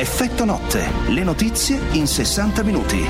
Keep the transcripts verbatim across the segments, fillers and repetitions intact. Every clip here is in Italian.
Effetto notte, le notizie in sessanta minuti.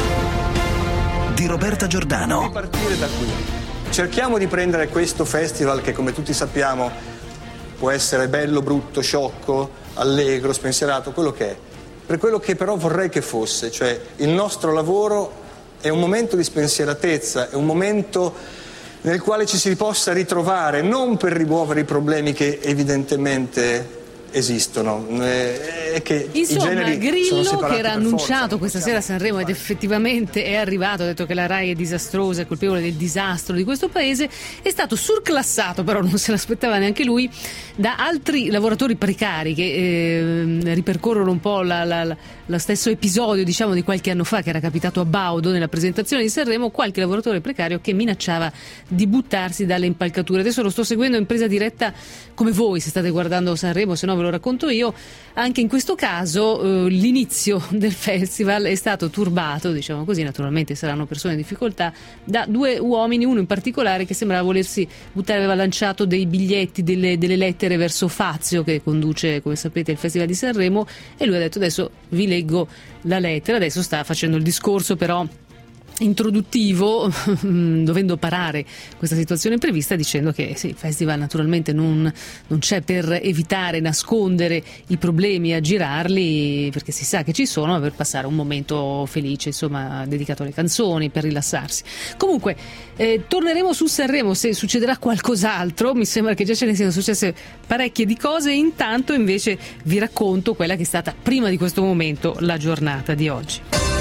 Di Roberta Giordano. A partire da qui, cerchiamo di prendere questo festival che, come tutti sappiamo, può essere bello, brutto, sciocco, allegro, spensierato, quello che è, per quello che però vorrei che fosse, cioè il nostro lavoro è un momento di spensieratezza, è un momento nel quale ci si possa ritrovare, non per rimuovere i problemi che evidentemente esistono, eh, che insomma i Grillo, che era annunciato forza, questa sera a Sanremo ed effettivamente è arrivato, ha detto che la Rai è disastrosa, è colpevole del disastro di questo paese, è stato surclassato, però non se l'aspettava neanche lui, da altri lavoratori precari che eh, ripercorrono un po' la, la, la, lo stesso episodio, diciamo, di qualche anno fa che era capitato a Baudo nella presentazione di Sanremo, qualche lavoratore precario che minacciava di buttarsi dalle impalcature. Adesso lo sto seguendo in presa diretta come voi, se state guardando Sanremo, se no ve lo racconto io. Anche in questo caso eh, l'inizio del festival è stato turbato, diciamo così, naturalmente saranno persone in difficoltà, da due uomini, uno in particolare che sembrava volersi buttare, aveva lanciato dei biglietti, delle, delle lettere verso Fazio, che conduce, come sapete, il Festival di Sanremo, e lui ha detto: adesso vi leggo la lettera. Adesso sta facendo il discorso però introduttivo, dovendo parare questa situazione imprevista, dicendo che sì, il festival naturalmente non, non c'è per evitare, nascondere i problemi, aggirarli, perché si sa che ci sono, ma per passare un momento felice, insomma, dedicato alle canzoni, per rilassarsi. Comunque eh, torneremo su Sanremo se succederà qualcos'altro. Mi sembra che già ce ne siano successe parecchie di cose. Intanto invece vi racconto quella che è stata prima di questo momento la giornata di oggi.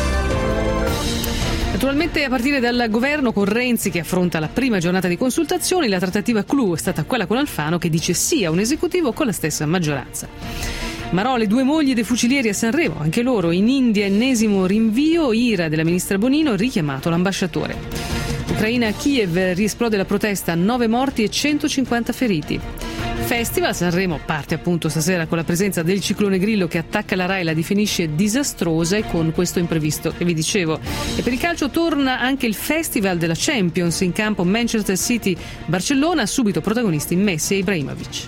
Naturalmente a partire dal governo con Renzi che affronta la prima giornata di consultazioni, la trattativa clou è stata quella con Alfano che dice sì a un esecutivo con la stessa maggioranza. Marò, le due mogli dei fucilieri a Sanremo, anche loro in India, ennesimo rinvio, ira della ministra Bonino, richiamato l'ambasciatore. Ucraina a Kiev, riesplode la protesta, nove morti e centocinquanta feriti. Festival Sanremo parte appunto stasera con la presenza del ciclone Grillo che attacca la Rai, la definisce disastrosa e con questo imprevisto che vi dicevo. E per il calcio torna anche il Festival della Champions, in campo Manchester City Barcellona, subito protagonisti Messi e Ibrahimovic.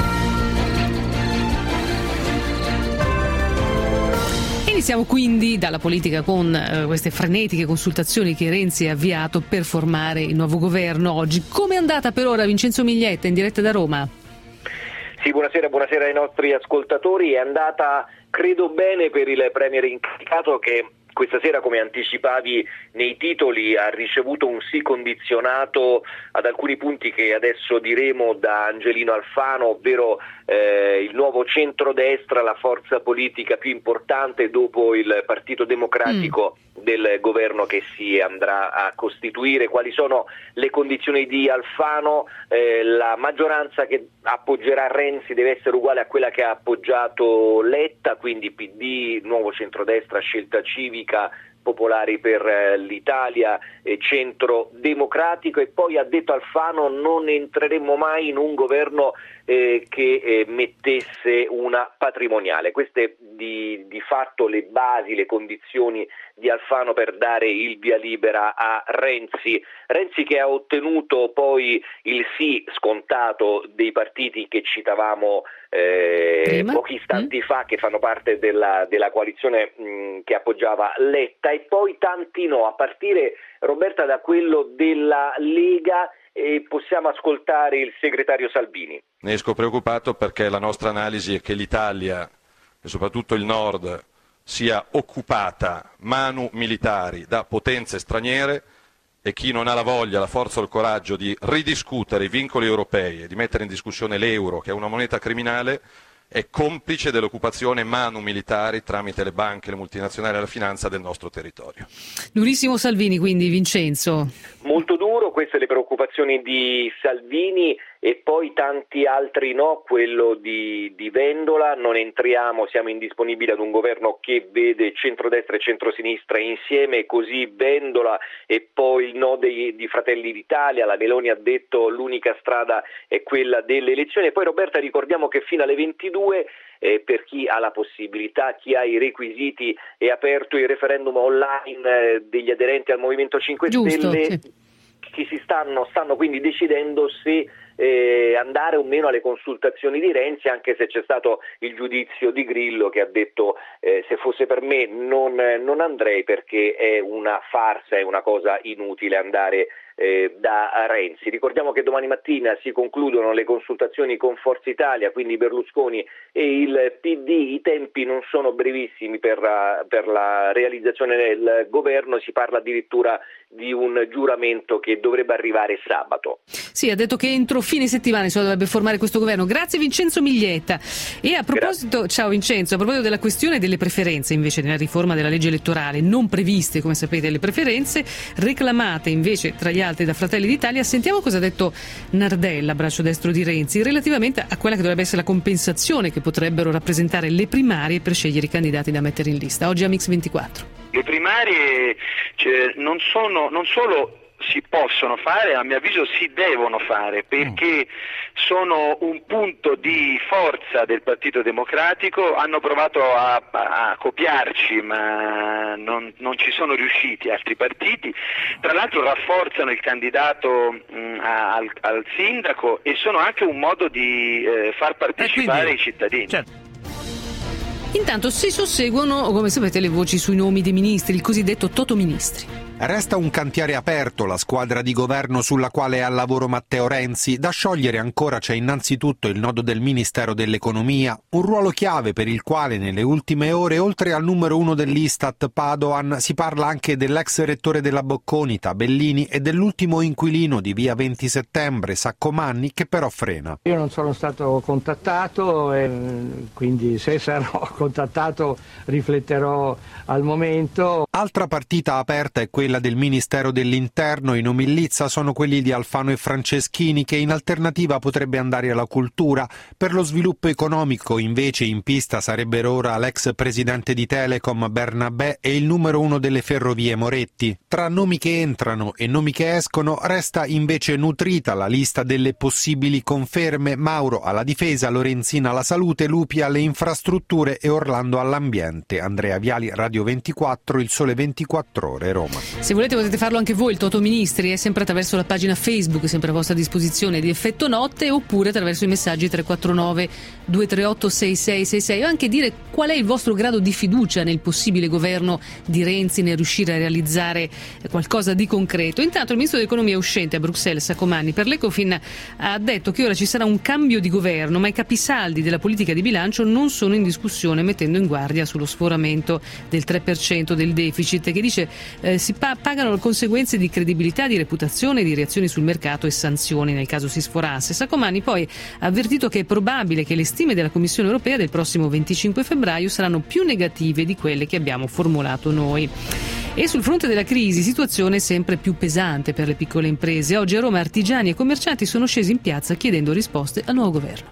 Iniziamo quindi dalla politica con eh, queste frenetiche consultazioni che Renzi ha avviato per formare il nuovo governo oggi. Come è andata per ora Vincenzo Miglietta in diretta da Roma? Sì, buonasera, buonasera ai nostri ascoltatori. È andata, credo, bene per il premier incaricato che questa sera, come anticipavi nei titoli, ha ricevuto un sì condizionato ad alcuni punti che adesso diremo da Angelino Alfano, ovvero eh, il nuovo centrodestra, la forza politica più importante dopo il Partito Democratico mm. del governo che si andrà a costituire. Quali sono le condizioni di Alfano? Eh, la maggioranza che appoggerà Renzi deve essere uguale a quella che ha appoggiato Letta, quindi P D, nuovo centrodestra, Scelta Civica, Popolari per l'Italia, eh, Centro Democratico. E poi ha detto Alfano: non entreremo mai in un governo eh, che eh, mettesse una patrimoniale. Queste di, di fatto le basi, le condizioni di Alfano per dare il via libera a Renzi. Renzi che ha ottenuto poi il sì scontato dei partiti che citavamo eh, pochi istanti mm. fa, che fanno parte della, della coalizione mh, che appoggiava Letta, e poi tanti no, a partire, Roberta, da quello della Lega. E possiamo ascoltare il segretario Salvini. Ne esco preoccupato perché la nostra analisi è che l'Italia e soprattutto il nord sia occupata manu militari da potenze straniere, e chi non ha la voglia, la forza o il coraggio di ridiscutere i vincoli europei e di mettere in discussione l'euro, che è una moneta criminale, è complice dell'occupazione manu militari tramite le banche, le multinazionali e la finanza del nostro territorio. Durissimo Salvini, quindi, Vincenzo. Molto duro, queste le preoccupazioni di Salvini, e poi tanti altri no, quello di, di Vendola: non entriamo, siamo indisponibili ad un governo che vede centrodestra e centrosinistra insieme, così Vendola. E poi il no dei, di Fratelli d'Italia, la Meloni ha detto l'unica strada è quella delle elezioni. E poi, Roberta, ricordiamo che fino alle ventidue Eh, per chi ha la possibilità, chi ha i requisiti, è aperto il referendum online eh, degli aderenti al Movimento cinque Giusto, Stelle, sì. Chi si stanno, stanno quindi decidendo se eh, andare o meno alle consultazioni di Renzi, anche se c'è stato il giudizio di Grillo che ha detto eh, se fosse per me non, non andrei perché è una farsa, è una cosa inutile andare eh, da Renzi. Ricordiamo che domani mattina si concludono le consultazioni con Forza Italia, quindi Berlusconi e il P D. I tempi non sono brevissimi per, per la realizzazione del governo, si parla addirittura di un giuramento che dovrebbe arrivare sabato. Sì, ha detto che entro fine settimana insomma, dovrebbe formare questo governo. Grazie Vincenzo Miglietta. E a proposito, Grazie. Ciao Vincenzo, a proposito della questione delle preferenze invece nella riforma della legge elettorale, non previste come sapete le preferenze, reclamate invece tra gli altri da Fratelli d'Italia, sentiamo cosa ha detto Nardella, braccio destro di Renzi, relativamente a quella che dovrebbe essere la compensazione che potrebbero rappresentare le primarie per scegliere i candidati da mettere in lista. Oggi a Mix ventiquattro. Le primarie cioè, non sono, non solo si possono fare, a mio avviso si devono fare, perché sono un punto di forza del Partito Democratico. Hanno provato a, a copiarci, ma non, non ci sono riusciti altri partiti. Tra l'altro rafforzano il candidato mh, al, al sindaco e sono anche un modo di eh, far partecipare quindi, i cittadini. Certo. Intanto si susseguono, come sapete, le voci sui nomi dei ministri, il cosiddetto totoministri. Resta un cantiere aperto, la squadra di governo sulla quale è al lavoro Matteo Renzi. Da sciogliere ancora c'è innanzitutto il nodo del Ministero dell'Economia, un ruolo chiave per il quale nelle ultime ore, oltre al numero uno dell'Istat Padoan, si parla anche dell'ex rettore della Bocconi, Tabellini, e dell'ultimo inquilino di via venti settembre, Saccomanni, che però frena. Io non sono stato contattato, e quindi se sarò contattato rifletterò al momento. Altra partita aperta è quella del Ministero dell'Interno. I nomi in lizza sono quelli di Alfano e Franceschini, che in alternativa potrebbe andare alla cultura. Per lo sviluppo economico invece in pista sarebbero ora l'ex presidente di Telecom Bernabé e il numero uno delle ferrovie Moretti. Tra nomi che entrano e nomi che escono resta invece nutrita la lista delle possibili conferme: Mauro alla difesa, Lorenzina alla salute, Lupi alle infrastrutture e Orlando all'ambiente. Andrea Viali, Radio ventiquattro, Il Sole ventiquattro Ore, Roma. Se volete potete farlo anche voi, il Toto Ministri è sempre attraverso la pagina Facebook, sempre a vostra disposizione, di Effetto Notte, oppure attraverso i messaggi tre quattro nove due tre otto sei sei sei sei, o anche dire qual è il vostro grado di fiducia nel possibile governo di Renzi, nel riuscire a realizzare qualcosa di concreto. Intanto il ministro dell'economia uscente a Bruxelles, Saccomanni, per l'Ecofin ha detto che ora ci sarà un cambio di governo, ma i capisaldi della politica di bilancio non sono in discussione, mettendo in guardia sullo sforamento del tre per cento del deficit, che dice eh, si pa- pagano le conseguenze di credibilità, di reputazione, di reazioni sul mercato e sanzioni nel caso si sforasse. Saccomanni poi ha avvertito che è probabile che le stime della Commissione europea del prossimo venticinque febbraio saranno più negative di quelle che abbiamo formulato noi. E sul fronte della crisi, situazione sempre più pesante per le piccole imprese. Oggi a Roma artigiani e commercianti sono scesi in piazza chiedendo risposte al nuovo governo.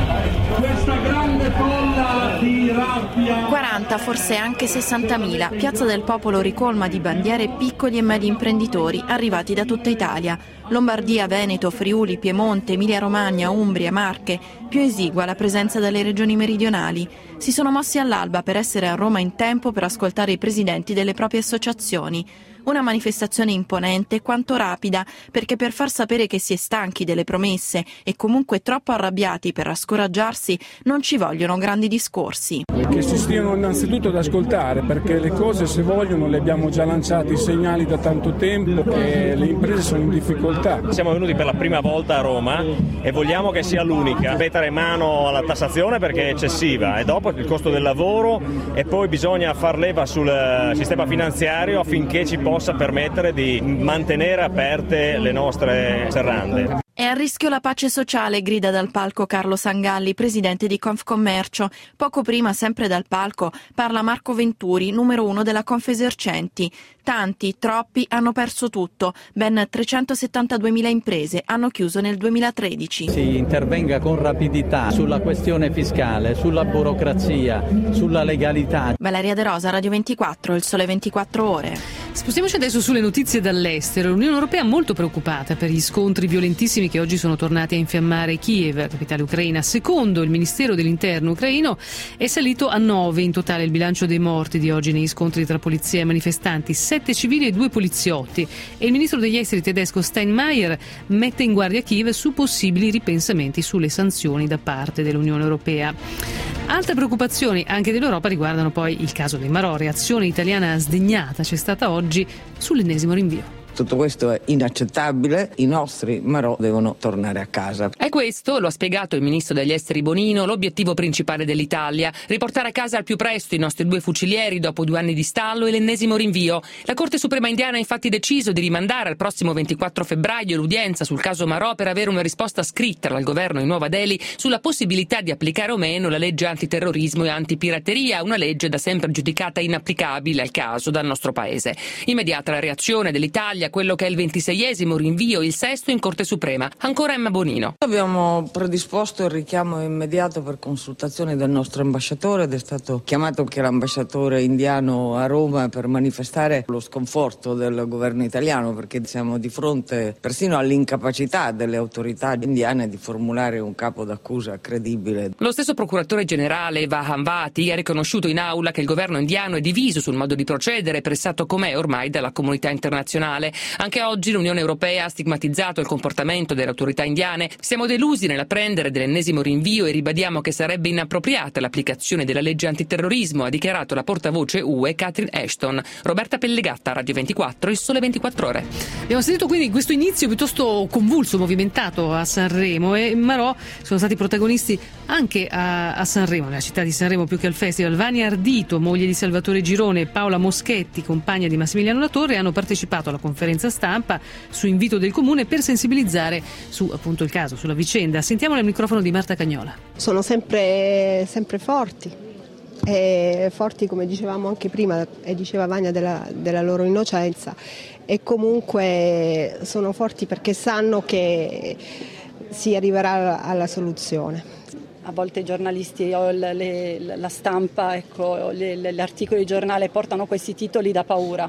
Questa grande folla di rabbia. quaranta, forse anche sessantamila. Piazza del Popolo ricolma di bandiere piccoli e medi imprenditori arrivati da tutta Italia. Lombardia, Veneto, Friuli, Piemonte, Emilia-Romagna, Umbria, Marche. Più esigua la presenza delle regioni meridionali. Si sono mossi all'alba per essere a Roma in tempo per ascoltare i presidenti delle proprie associazioni. Una manifestazione imponente quanto rapida, perché per far sapere che si è stanchi delle promesse e comunque troppo arrabbiati per rascoraggiarsi non ci vogliono grandi discorsi. Che si stiano innanzitutto ad ascoltare, perché le cose, se vogliono, le abbiamo già lanciate i segnali da tanto tempo che le imprese sono in difficoltà. Siamo venuti per la prima volta a Roma e vogliamo che sia l'unica. Mettere mano alla tassazione perché è eccessiva, e dopo il costo del lavoro, e poi bisogna far leva sul sistema finanziario affinché ci possa permettere di mantenere aperte le nostre serrande. È a rischio la pace sociale, grida dal palco Carlo Sangalli, presidente di Confcommercio. Poco prima, sempre dal palco, parla Marco Venturi, numero uno della Confesercenti. Tanti, troppi, hanno perso tutto. Ben trecentosettantaduemila imprese hanno chiuso nel duemilatredici. Si intervenga con rapidità sulla questione fiscale, sulla burocrazia, sulla legalità. Valeria De Rosa, Radio ventiquattro, Il Sole ventiquattro Ore. Spostiamoci adesso sulle notizie dall'estero. L'Unione Europea è molto preoccupata per gli scontri violentissimi che oggi sono tornati a infiammare Kiev, capitale ucraina. Secondo il Ministero dell'Interno ucraino è salito a nove in totale il bilancio dei morti di oggi negli scontri tra polizia e manifestanti, sette civili e due poliziotti, e il ministro degli esteri tedesco Steinmeier mette in guardia Kiev su possibili ripensamenti sulle sanzioni da parte dell'Unione Europea. Altre preoccupazioni anche dell'Europa riguardano poi il caso dei Marò. Reazione italiana sdegnata c'è stata oggi sull'ennesimo rinvio. Tutto questo è inaccettabile, i nostri Marò devono tornare a casa. È questo, lo ha spiegato il ministro degli esteri Bonino, l'obiettivo principale dell'Italia: riportare a casa al più presto i nostri due fucilieri dopo due anni di stallo e l'ennesimo rinvio. La Corte Suprema indiana ha infatti deciso di rimandare al prossimo ventiquattro febbraio l'udienza sul caso Marò per avere una risposta scritta dal governo in Nuova Delhi sulla possibilità di applicare o meno la legge antiterrorismo e antipirateria, una legge da sempre giudicata inapplicabile al caso dal nostro paese. Immediata la reazione dell'Italia, quello che è il ventiseiesimo rinvio, il sesto in Corte Suprema. Ancora Emma Bonino. Abbiamo predisposto il richiamo immediato per consultazione del nostro ambasciatore ed è stato chiamato anche l'ambasciatore indiano a Roma per manifestare lo sconforto del governo italiano, perché siamo di fronte persino all'incapacità delle autorità indiane di formulare un capo d'accusa credibile. Lo stesso procuratore generale Vahan Vati ha riconosciuto in aula che il governo indiano è diviso sul modo di procedere, pressato com'è ormai dalla comunità internazionale. Anche oggi l'Unione Europea ha stigmatizzato il comportamento delle autorità indiane. Siamo delusi nell'apprendere dell'ennesimo rinvio e ribadiamo che sarebbe inappropriata l'applicazione della legge antiterrorismo, ha dichiarato la portavoce U E Catherine Ashton. Roberta Pellegatta, Radio ventiquattro, Il Sole ventiquattro Ore. Abbiamo sentito quindi questo inizio piuttosto convulso, movimentato a Sanremo, e Marò sono stati protagonisti anche a, a Sanremo, nella città di Sanremo più che al festival. Vania Ardito, moglie di Salvatore Girone, e Paola Moschetti, compagna di Massimiliano Latorre, hanno partecipato alla conferenza stampa su invito del comune per sensibilizzare su appunto il caso, sulla vicenda. Sentiamo il microfono di Marta Cagnola. Sono sempre, sempre forti, e forti come dicevamo anche prima e diceva Vania della, della loro innocenza, e comunque sono forti perché sanno che si arriverà alla soluzione. A volte i giornalisti o le, le, la stampa, ecco, le, le, gli articoli di giornale portano questi titoli da paura.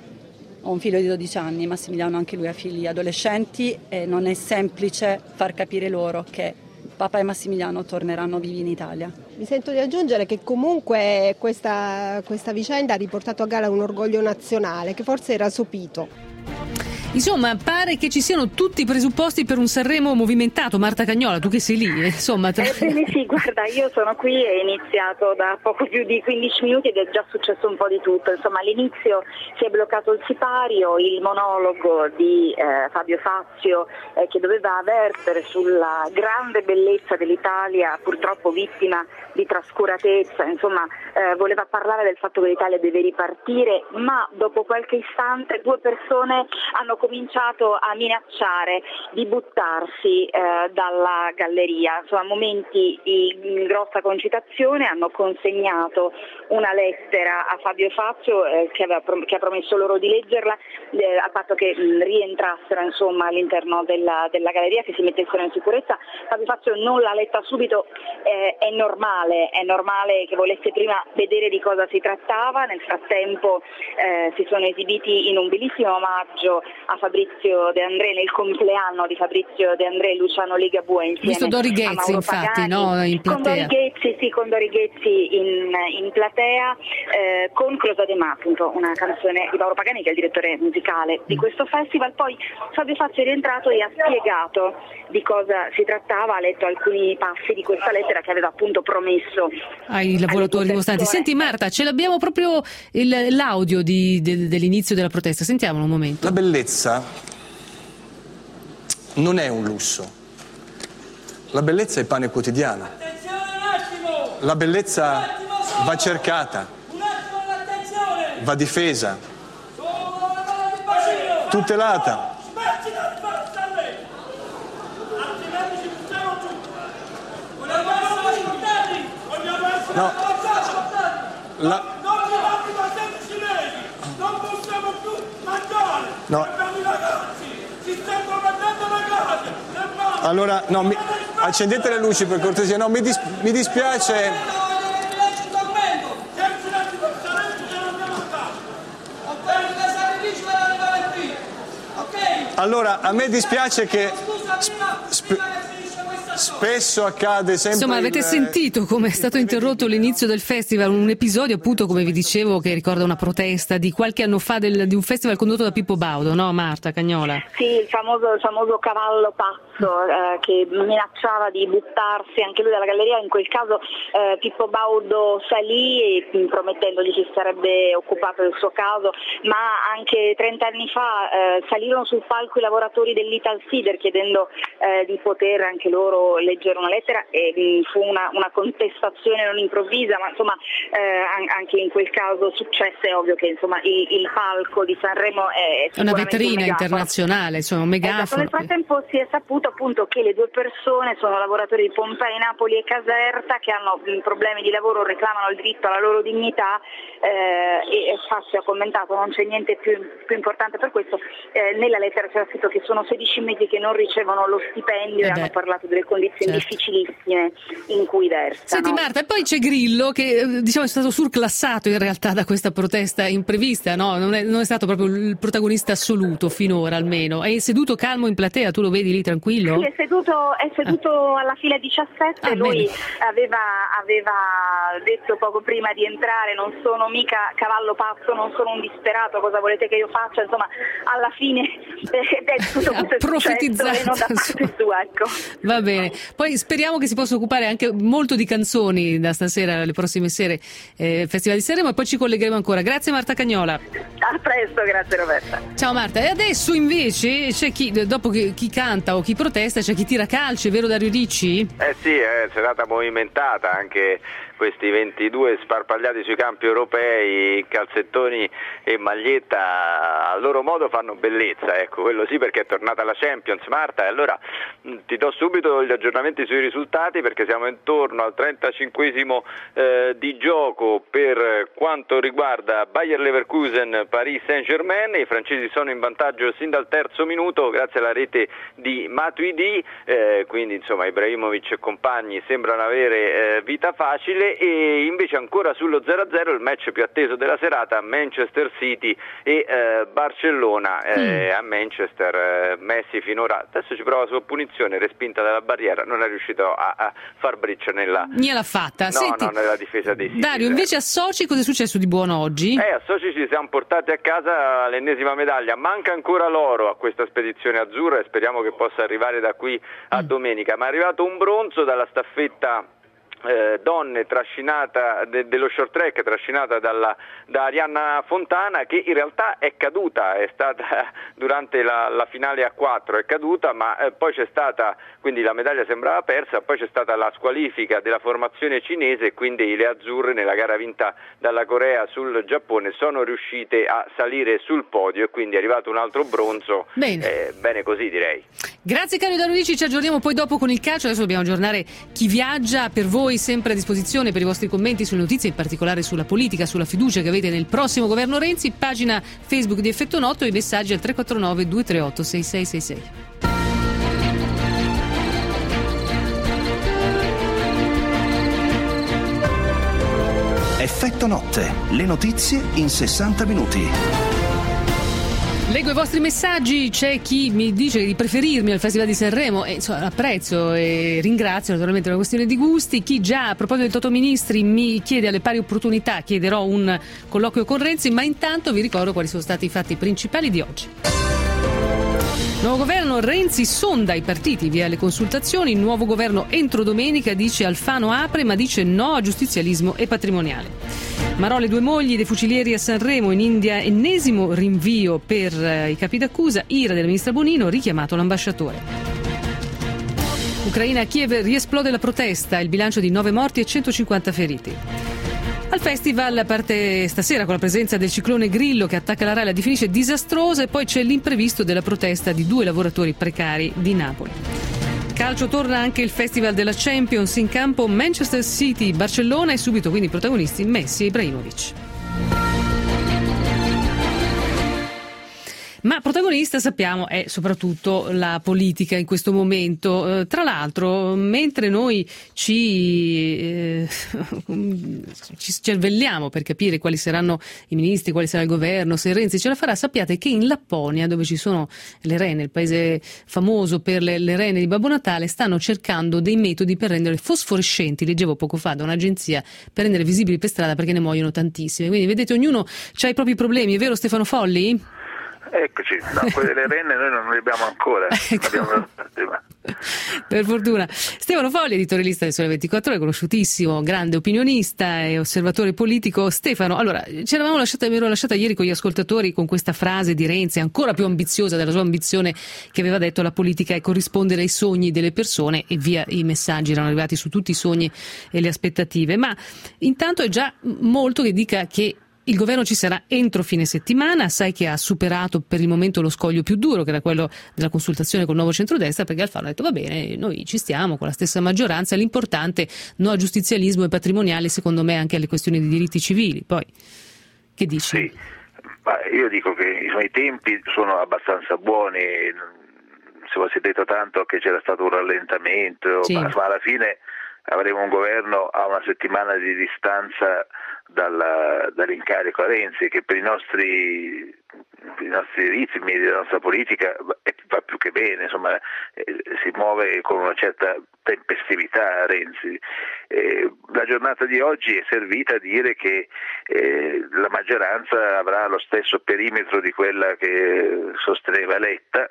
Ho un figlio di dodici anni, Massimiliano anche lui ha figli adolescenti, e non è semplice far capire loro che papà e Massimiliano torneranno vivi in Italia. Mi sento di aggiungere che comunque questa, questa vicenda ha riportato a galla un orgoglio nazionale che forse era sopito. Insomma, pare che ci siano tutti i presupposti per un Sanremo movimentato. Marta Cagnola, tu che sei lì, insomma. Tra... Eh, sì, guarda, io sono qui e è iniziato da poco più di quindici minuti ed è già successo un po' di tutto. Insomma, all'inizio si è bloccato il sipario, il monologo di eh, Fabio Fazio eh, che doveva avvertere sulla grande bellezza dell'Italia, purtroppo vittima di trascuratezza, insomma, eh, voleva parlare del fatto che l'Italia deve ripartire, ma dopo qualche istante due persone hanno cominciato a minacciare di buttarsi eh, dalla galleria. Insomma, momenti di grossa concitazione. Hanno consegnato una lettera a Fabio Fazio eh, che, aveva, che ha promesso loro di leggerla, eh, a patto che mh, rientrassero insomma, all'interno della, della galleria, che si mettessero in sicurezza. Fabio Fazio non l'ha letta subito, eh, è normale, è normale che volesse prima vedere di cosa si trattava. Nel frattempo eh, si sono esibiti in un bellissimo omaggio a Fabrizio De André, nel compleanno di Fabrizio De André, Luciano Ligabue insieme Visto Dori Ghezzi, a Mauro infatti, Pagani, no, in platea. Con Dori Ghezzi, sì, con Dori Ghezzi in, in platea, eh, con Closa De Ma, appunto, una canzone di Mauro Pagani che è il direttore musicale di questo festival. Poi Fabio Fazio è rientrato e ha spiegato di cosa si trattava, ha letto alcuni passi di questa lettera che aveva appunto promesso ai lavoratori dimostanti. Senti Marta, ce l'abbiamo proprio il, l'audio di, de, dell'inizio della protesta, sentiamolo un momento. La bellezza non è un lusso, la bellezza è pane quotidiano, la bellezza va cercata, va difesa, tutelata. No, la... non possiamo più mangiare, no. I ragazzi si stanno mandando la casa. Allora, no, mi... accendete le luci per cortesia, no, mi, dis... mi dispiace. Okay. Allora, a me dispiace che... Sp... Sp... spesso accade sempre. Insomma, avete il... sentito come è stato interrotto l'inizio del festival, un episodio appunto, come vi dicevo, che ricorda una protesta di qualche anno fa del, di un festival condotto da Pippo Baudo, no Marta Cagnola? Sì, il famoso, il famoso cavallo pazzo eh, che minacciava di buttarsi anche lui dalla galleria. In quel caso eh, Pippo Baudo salì e, promettendogli che si sarebbe occupato del suo caso, ma anche trenta anni fa eh, salirono sul palco i lavoratori dell'Italsider chiedendo eh, di poter anche loro leggere una lettera e mh, fu una, una contestazione non improvvisa, ma insomma eh, anche in quel caso successe. È ovvio che insomma il, il palco di Sanremo è una vetrina un internazionale, insomma un megafono. Esatto, nel frattempo si è saputo appunto che le due persone sono lavoratori di Pompei, Napoli e Caserta che hanno problemi di lavoro, reclamano il diritto alla loro dignità eh, e Fassi ha commentato non c'è niente più, più importante per questo. Eh, nella lettera c'era scritto che sono sedici mesi che non ricevono lo stipendio eh e hanno parlato delle condizioni certo. difficilissime in cui versano. Senti Marta, e poi c'è Grillo che diciamo è stato surclassato in realtà da questa protesta imprevista, no? Non è, non è stato proprio il protagonista assoluto finora almeno. È seduto calmo in platea, tu lo vedi lì tranquillo? Sì, è seduto, è seduto ah. alla fila diciassette, ah, lui aveva, aveva detto poco prima di entrare non sono mica cavallo pazzo, non sono un disperato, cosa volete che io faccia? Insomma, alla fine è tutto questo è successo e non da parte sua, ecco. Va bene, poi speriamo che si possa occupare anche molto di canzoni da stasera, le prossime sere, eh, Festival di Sanremo, e poi ci collegheremo ancora. Grazie Marta Cagnola. A presto, grazie Roberta. Ciao Marta. E adesso invece c'è chi, dopo che chi canta o chi protesta, c'è chi tira calci, è vero Dario Ricci? Eh sì, è serata movimentata, anche questi ventidue sparpagliati sui campi europei, calzettoni e maglietta a loro modo fanno bellezza, ecco, quello sì, perché è tornata la Champions, Marta, e allora mh, ti do subito gli aggiornamenti sui risultati, perché siamo intorno al trentacinquesimo eh, di gioco per quanto riguarda Bayer Leverkusen Paris Saint-Germain. I francesi sono in vantaggio sin dal terzo minuto grazie alla rete di Matuidi, eh, quindi insomma Ibrahimovic e compagni sembrano avere eh, vita facile. E invece ancora sullo zero a zero il match più atteso della serata, Manchester City e eh, Barcellona. eh, mm. A Manchester eh, Messi finora, adesso ci prova sua punizione, respinta dalla barriera, non è riuscito a, a far breccia nella gliel'ha fatta. No, Senti, no, nella difesa dei City. Dario, invece a Sochi cosa è successo di buono oggi? Eh, a Sochi ci siamo portati a casa l'ennesima medaglia, manca ancora l'oro a questa spedizione azzurra e speriamo che possa arrivare da qui a mm. domenica, ma è arrivato un bronzo dalla staffetta Eh, donne trascinata de, dello short track, trascinata dalla, da Arianna Fontana, che in realtà è caduta, è stata durante la, la finale a quattro è caduta, ma eh, poi c'è stata, quindi la medaglia sembrava persa, poi c'è stata la squalifica della formazione cinese e quindi le azzurre nella gara vinta dalla Corea sul Giappone sono riuscite a salire sul podio e quindi è arrivato un altro bronzo. Bene, eh, bene così direi. Grazie caro Dario Ricci, ci aggiorniamo poi dopo con il calcio. Adesso dobbiamo aggiornare chi viaggia. Per voi sempre a disposizione per i vostri commenti sulle notizie, in particolare sulla politica, sulla fiducia che avete nel prossimo governo Renzi, pagina Facebook di Effetto Noto e messaggi al tre quattro nove due tre otto sei sei sei sei. Effetto Notte, le notizie in sessanta minuti. Leggo i vostri messaggi, c'è chi mi dice di preferirmi al Festival di Sanremo e insomma apprezzo e ringrazio, naturalmente è una questione di gusti. Chi già a proposito del Toto Ministri mi chiede alle pari opportunità, chiederò un colloquio con Renzi, ma intanto vi ricordo quali sono stati i fatti principali di oggi. Nuovo governo, Renzi sonda i partiti via le consultazioni, nuovo governo entro domenica, dice Alfano apre ma dice no a giustizialismo e patrimoniale. Marò le due mogli dei fucilieri a Sanremo, in India ennesimo rinvio per eh, i capi d'accusa, ira del ministro Bonino, richiamato l'ambasciatore. Ucraina a Kiev riesplode la protesta, il bilancio di nove morti e centocinquanta feriti. Al festival parte stasera con la presenza del ciclone Grillo che attacca la Rai, la definisce disastrosa, e poi c'è l'imprevisto della protesta di due lavoratori precari di Napoli. Calcio, torna anche il Festival della Champions, in campo Manchester City, Barcellona e subito quindi protagonisti Messi e Ibrahimovic. Ma protagonista, sappiamo, è soprattutto la politica in questo momento. Eh, tra l'altro, mentre noi ci, eh, ci cervelliamo per capire quali saranno i ministri, quali sarà il governo, se Renzi ce la farà, sappiate che in Lapponia, dove ci sono le rene, il paese famoso per le, le rene di Babbo Natale, stanno cercando dei metodi per rendere fosforescenti, leggevo poco fa da un'agenzia, per rendere visibili per strada perché ne muoiono tantissime. Quindi vedete, ognuno ha i propri problemi, è vero Stefano Folli? Eccoci, no, quelle delle renne noi non le abbiamo ancora. Ecco. Abbiamo... Per fortuna. Stefano Folli, editorialista del Sole ventiquattro Ore, conosciutissimo, grande opinionista e osservatore politico. Stefano, allora, ci eravamo lasciata, mi ero lasciata ieri con gli ascoltatori con questa frase di Renzi, ancora più ambiziosa della sua ambizione, che aveva detto: la politica è corrispondere ai sogni delle persone, e via i messaggi erano arrivati su tutti i sogni e le aspettative. Ma intanto è già molto che dica che il governo ci sarà entro fine settimana, sai che ha superato per il momento lo scoglio più duro, che era quello della consultazione col nuovo centrodestra, perché Alfano ha detto va bene, noi ci stiamo con la stessa maggioranza, l'importante no a giustizialismo e patrimoniale, secondo me anche alle questioni di diritti civili. Poi, che dici? Sì, ma io dico che i tempi sono abbastanza buoni, si è detto tanto che c'era stato un rallentamento, sì. ma alla fine avremo un governo a una settimana di distanza dalla, dall'incarico a Renzi, che per i nostri, i nostri ritmi della nostra politica va più che bene, insomma eh, si muove con una certa tempestività Renzi. Eh, la giornata di oggi è servita a dire che eh, la maggioranza avrà lo stesso perimetro di quella che sosteneva Letta,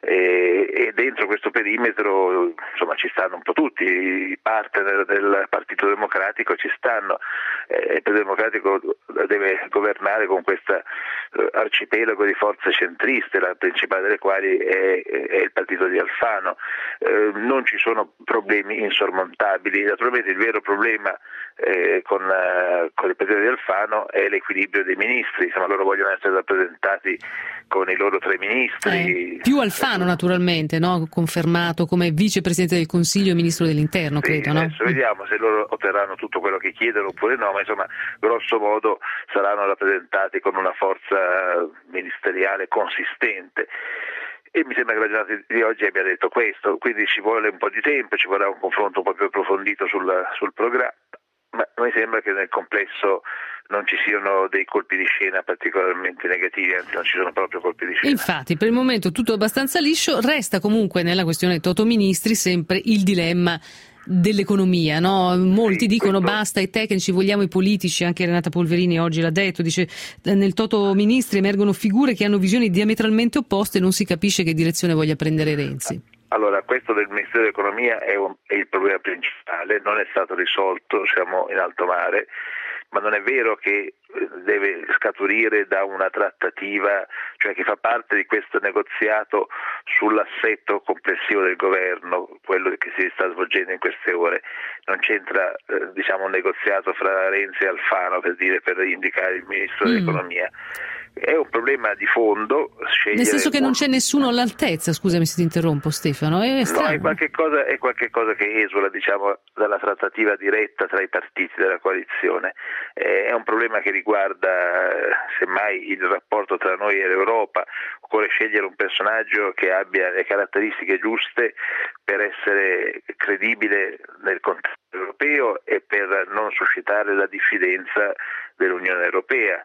e, e dentro questo perimetro insomma ci stanno un po' tutti i partner del Partito Democratico, ci stanno, eh, il Partito Democratico deve governare con questo eh, arcipelago di forze centriste, la principale delle quali è, è il partito di Alfano. Eh, non ci sono problemi insormontabili, naturalmente il vero problema eh, con, uh, con il partito di Alfano è l'equilibrio dei ministri, insomma loro vogliono essere rappresentati con i loro tre ministri. Eh, più Alfano naturalmente, no? Confermato come vicepresidente del Consiglio e ministro dell'Interno, sì, credo. No? Adesso vediamo se loro otterranno tutto quello che chiedono oppure no, ma insomma grosso modo saranno rappresentati con una forza ministeriale consistente. E mi sembra che la giornata di oggi abbia detto questo, quindi ci vuole un po' di tempo, ci vorrà un confronto un po' più approfondito sul, sul programma, ma mi sembra che nel complesso non ci siano dei colpi di scena particolarmente negativi, anzi non ci sono proprio colpi di scena. Infatti per il momento tutto abbastanza liscio, resta comunque nella questione Toto Ministri sempre il dilemma dell'economia, no? Molti sì, dicono questo... basta i tecnici, vogliamo i politici, anche Renata Polverini oggi l'ha detto, dice nel Toto Ministri emergono figure che hanno visioni diametralmente opposte e non si capisce che direzione voglia prendere Renzi. Allora, questo del Ministero dell'Economia è, un, è il problema principale, non è stato risolto, siamo in alto mare, ma non è vero che deve scaturire da una trattativa, cioè che fa parte di questo negoziato sull'assetto complessivo del governo, quello che si sta svolgendo in queste ore. Non c'entra eh, diciamo un negoziato fra Renzi e Alfano, per dire, per indicare il ministro mm. dell'economia. È un problema di fondo. Nel senso che non c'è nessuno all'altezza, scusami se ti interrompo Stefano. È no, è qualche cosa, è qualche cosa che esula diciamo dalla trattativa diretta tra i partiti della coalizione. È un problema che riguarda semmai il rapporto tra noi e l'Europa. Occorre scegliere un personaggio che abbia le caratteristiche giuste per essere credibile nel contesto europeo e per non suscitare la diffidenza dell'Unione Europea.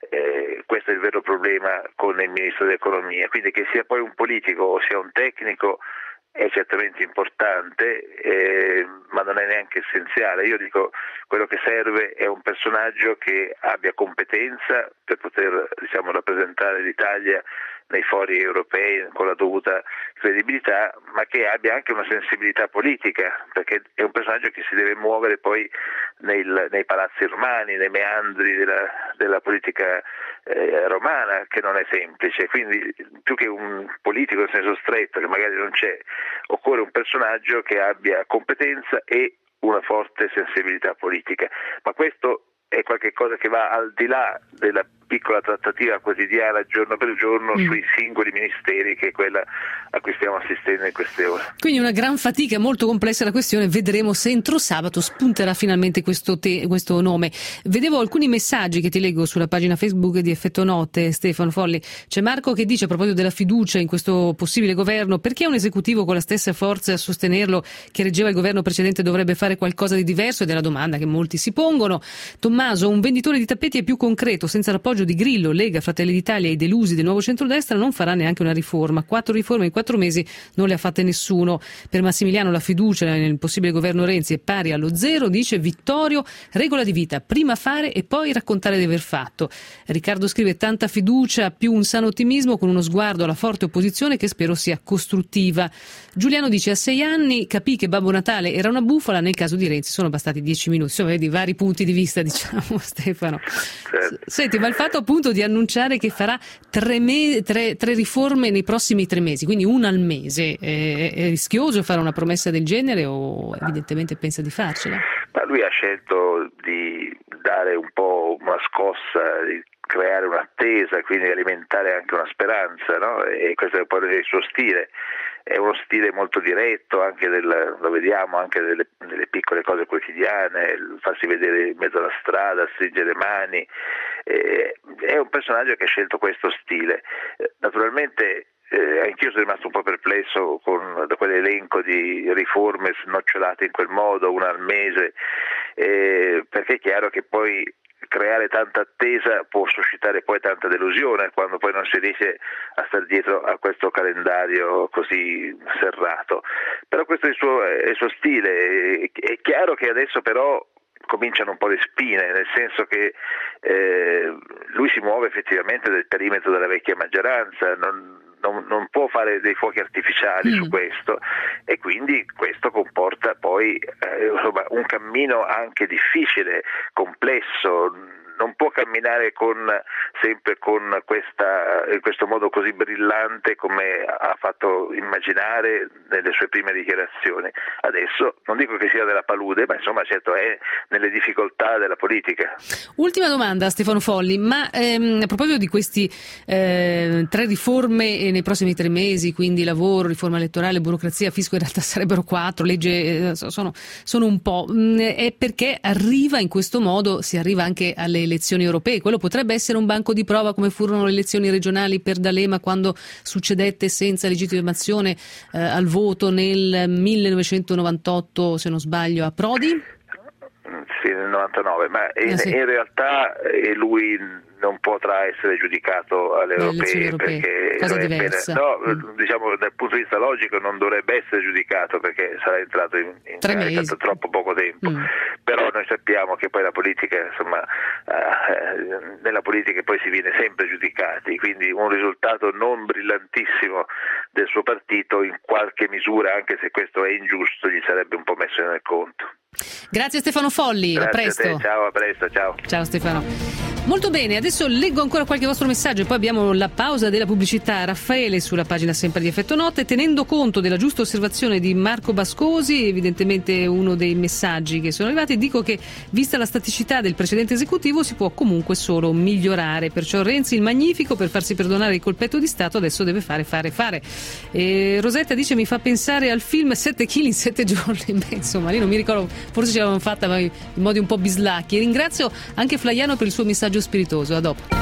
Eh, questo è il vero problema con il ministro dell'economia, quindi che sia poi un politico o sia un tecnico è certamente importante, eh, ma non è neanche essenziale. Io dico quello che serve è un personaggio che abbia competenza per poter diciamo, rappresentare l'Italia nei fori europei con la dovuta credibilità, ma che abbia anche una sensibilità politica, perché è un personaggio che si deve muovere poi nel, nei palazzi romani, nei meandri della, della politica eh, romana, che non è semplice. Quindi più che un politico in senso stretto, che magari non c'è, occorre un personaggio che abbia competenza e una forte sensibilità politica. Ma questo è qualche cosa che va al di là della piccola trattativa quotidiana giorno per giorno mm. sui singoli ministeri, che è quella a cui stiamo assistendo in queste ore. Quindi una gran fatica, molto complessa la questione, vedremo se entro sabato spunterà finalmente questo, te- questo nome. Vedevo alcuni messaggi che ti leggo sulla pagina Facebook di Effetto Notte, Stefano Folli. C'è Marco che dice a proposito della fiducia in questo possibile governo: perché un esecutivo con la stessa forza a sostenerlo che reggeva il governo precedente dovrebbe fare qualcosa di diverso? Ed è la domanda che molti si pongono. Tommaso: un venditore di tappeti è più concreto, senza l'appoggio di Grillo, Lega, Fratelli d'Italia e i delusi del nuovo centrodestra non farà neanche una riforma. Quattro riforme in quattro mesi non le ha fatte nessuno. Per Massimiliano la fiducia nel possibile governo Renzi è pari allo zero, dice Vittorio. Regola di vita: prima fare e poi raccontare di aver fatto. Riccardo scrive: tanta fiducia, più un sano ottimismo, con uno sguardo alla forte opposizione che spero sia costruttiva. Giuliano dice: a sei anni capì che Babbo Natale era una bufala, nel caso di Renzi sono bastati dieci minuti. Insomma, vedi, vari punti di vista, diciamo, Stefano. Certo. Senti, ma il fatto appunto di annunciare che farà tre, me- tre, tre riforme nei prossimi tre mesi, quindi una al mese, è, è rischioso fare una promessa del genere o evidentemente pensa di farcela? Ma lui ha scelto di dare un po' una scossa, di creare un'attesa, quindi alimentare anche una speranza, no? E questo è poi il suo stile. È uno stile molto diretto, anche del, lo vediamo anche delle, delle piccole cose quotidiane, farsi vedere in mezzo alla strada, stringere le mani. Eh, è un personaggio che ha scelto questo stile. Eh, naturalmente eh, anch'io sono rimasto un po' perplesso con da quell'elenco di riforme snocciolate in quel modo, una al mese, eh, perché è chiaro che poi creare tanta attesa può suscitare poi tanta delusione quando poi non si riesce a stare dietro a questo calendario così serrato. Però questo è il suo, è il suo stile. È chiaro che adesso però cominciano un po' le spine, nel senso che eh, lui si muove effettivamente nel perimetro della vecchia maggioranza, non, non, non può fare dei fuochi artificiali mm. su questo, e quindi questo comporta poi eh, insomma, un cammino anche difficile, complesso. Non può camminare con, sempre con questa, in questo modo così brillante come ha fatto immaginare nelle sue prime dichiarazioni. Adesso non dico che sia della palude, ma insomma certo è nelle difficoltà della politica. Ultima domanda, Stefano Folli, ma ehm, a proposito di questi eh, tre riforme nei prossimi tre mesi, quindi lavoro, riforma elettorale, burocrazia, fisco, in realtà sarebbero quattro, legge, eh, sono, sono un po', è perché arriva in questo modo, si arriva anche alle elezioni europee. Quello potrebbe essere un banco di prova come furono le elezioni regionali per D'Alema quando succedette senza legittimazione eh, al voto nel millenovecentonovantotto, se non sbaglio, a Prodi? Sì, nel novantanove, ma in, ah, sì. in realtà eh, lui non potrà essere giudicato alle europee, europee perché cosa non è diversa. Appena, no, mm. diciamo dal punto di vista logico non dovrebbe essere giudicato perché sarà entrato in, in Tre mesi. è stato troppo poco tempo. Mm. Però noi sappiamo che poi la politica, insomma, eh, nella politica poi si viene sempre giudicati, quindi un risultato non brillantissimo del suo partito in qualche misura, anche se questo è ingiusto, gli sarebbe un po' messo nel conto. Grazie Stefano Folli, Grazie a presto. A te, ciao, a presto, ciao. Ciao Stefano. Molto bene, adesso leggo ancora qualche vostro messaggio e poi abbiamo la pausa della pubblicità. Raffaele sulla pagina sempre di Effetto Notte: tenendo conto della giusta osservazione di Marco Bascosi, evidentemente uno dei messaggi che sono arrivati, dico che vista la staticità del precedente esecutivo si può comunque solo migliorare, perciò Renzi il magnifico, per farsi perdonare il colpetto di Stato adesso deve fare fare fare. E Rosetta dice: mi fa pensare al film sette chili in sette giorni. Beh, insomma, lì non mi ricordo, forse ce l'avevamo fatta ma in modi un po' bislacchi. E ringrazio anche Flaiano per il suo messaggio spiritoso. A dopo.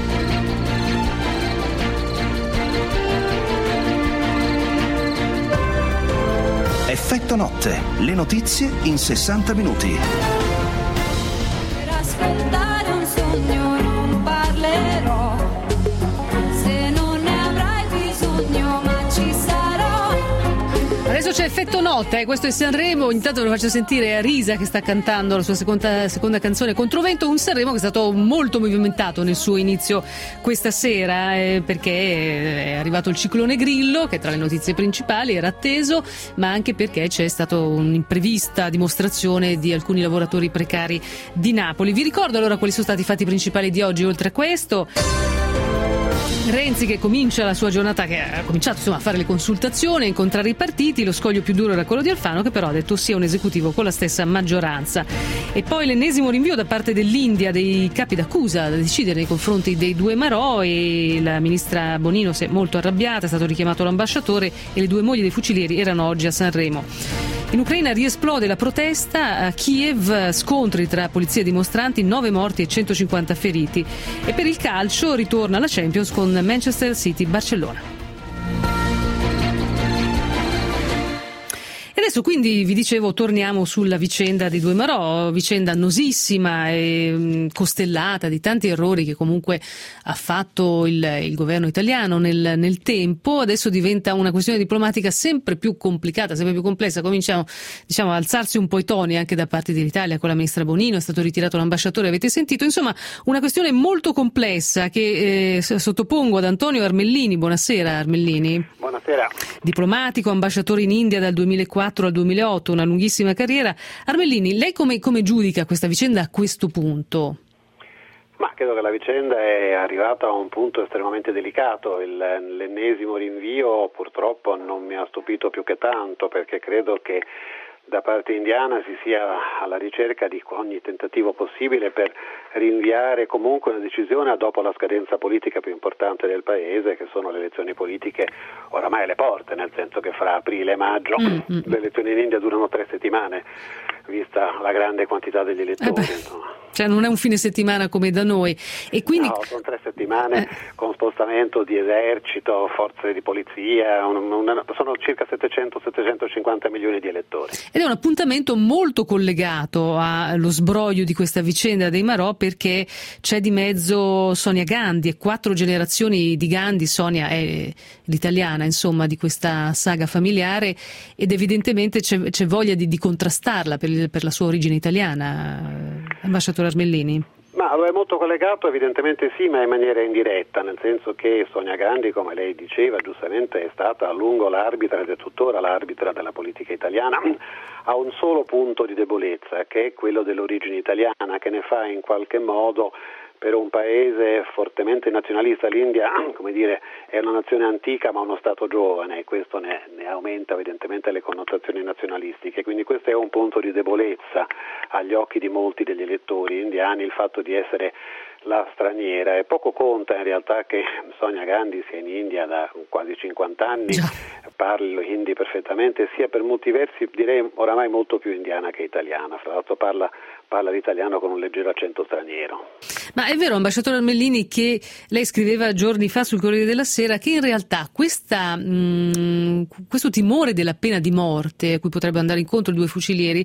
Effetto Notte, le notizie in sessanta minuti. Per ascoltare un sogno non parlerò, se non ne avrai bisogno, ma ci sarò. Adesso c'è Effetto Notte, eh? Questo è Sanremo. Intanto ve lo faccio sentire a Risa che sta cantando la sua seconda, seconda canzone, Controvento, un Sanremo che è stato molto movimentato nel suo inizio questa sera, eh, perché è arrivato il ciclone Grillo, che tra le notizie principali era atteso, ma anche perché c'è stata un'imprevista dimostrazione di alcuni lavoratori precari di Napoli. Vi ricordo allora quali sono stati i fatti principali di oggi, oltre a questo. Renzi che comincia la sua giornata, che ha cominciato insomma a fare le consultazioni, a incontrare i partiti. Lo scoglio più duro era quello di Alfano, che però ha detto sia un esecutivo con la stessa maggioranza. E poi l'ennesimo rinvio da parte dell'India dei capi d'accusa da decidere nei confronti dei due marò, e la ministra Bonino si è molto arrabbiata, è stato richiamato l'ambasciatore e le due mogli dei fucilieri erano oggi a Sanremo. In Ucraina riesplode la protesta, a Kiev scontri tra polizia e dimostranti, nove morti e centocinquanta feriti. E per il calcio ritorna la Champions con Manchester City-Barcellona. Adesso quindi vi dicevo torniamo sulla vicenda dei due marò, vicenda annosissima e costellata di tanti errori che comunque ha fatto il, il governo italiano nel, nel tempo. Adesso diventa una questione diplomatica sempre più complicata, sempre più complessa. Cominciamo diciamo, a alzarsi un po' i toni anche da parte dell'Italia con la ministra Bonino, è stato ritirato l'ambasciatore, avete sentito. Insomma, una questione molto complessa che eh, sottopongo ad Antonio Armellini. Buonasera Armellini. Buonasera. Diplomatico, ambasciatore in India dal duemilaquattro al duemilaotto, una lunghissima carriera. Armellini, lei come, come giudica questa vicenda a questo punto? Ma credo che la vicenda è arrivata a un punto estremamente delicato. Il, l'ennesimo rinvio purtroppo non mi ha stupito più che tanto, perché credo che da parte indiana si sia alla ricerca di ogni tentativo possibile per rinviare comunque una decisione a dopo la scadenza politica più importante del paese, che sono le elezioni politiche oramai alle porte, nel senso che fra aprile e maggio mm-hmm. le elezioni in India durano tre settimane, vista la grande quantità degli elettori. Eh cioè non è un fine settimana come da noi. E quindi... No, sono tre settimane eh. con spostamento di esercito, forze di polizia, un, un, sono circa settecento settecentocinquanta milioni di elettori. Ed è un appuntamento molto collegato allo sbroglio di questa vicenda dei marò, perché c'è di mezzo Sonia Gandhi e quattro generazioni di Gandhi. Sonia è l'italiana, insomma, di questa saga familiare, ed evidentemente c'è, c'è voglia di, di contrastarla per, per la sua origine italiana, ambasciatore Armellini. Ma lo è molto collegato, evidentemente sì, ma in maniera indiretta, nel senso che Sonia Gandhi, come lei diceva giustamente, è stata a lungo l'arbitra ed è tuttora l'arbitra della politica italiana. Ha un solo punto di debolezza, che è quello dell'origine italiana, che ne fa in qualche modo, per un paese fortemente nazionalista, l'India, come dire, è una nazione antica ma uno Stato giovane, e questo ne, ne aumenta evidentemente le connotazioni nazionalistiche, quindi questo è un punto di debolezza agli occhi di molti degli elettori indiani, il fatto di essere la straniera. E poco conta in realtà che Sonia Gandhi sia in India da quasi cinquanta anni, parli lo hindi perfettamente, sia per molti versi direi oramai molto più indiana che italiana, fra l'altro parla, parla l'italiano con un leggero accento straniero. Ma è vero, ambasciatore Armellini, che lei scriveva giorni fa sul Corriere della Sera che in realtà questa, mh, questo timore della pena di morte a cui potrebbe andare incontro i due fucilieri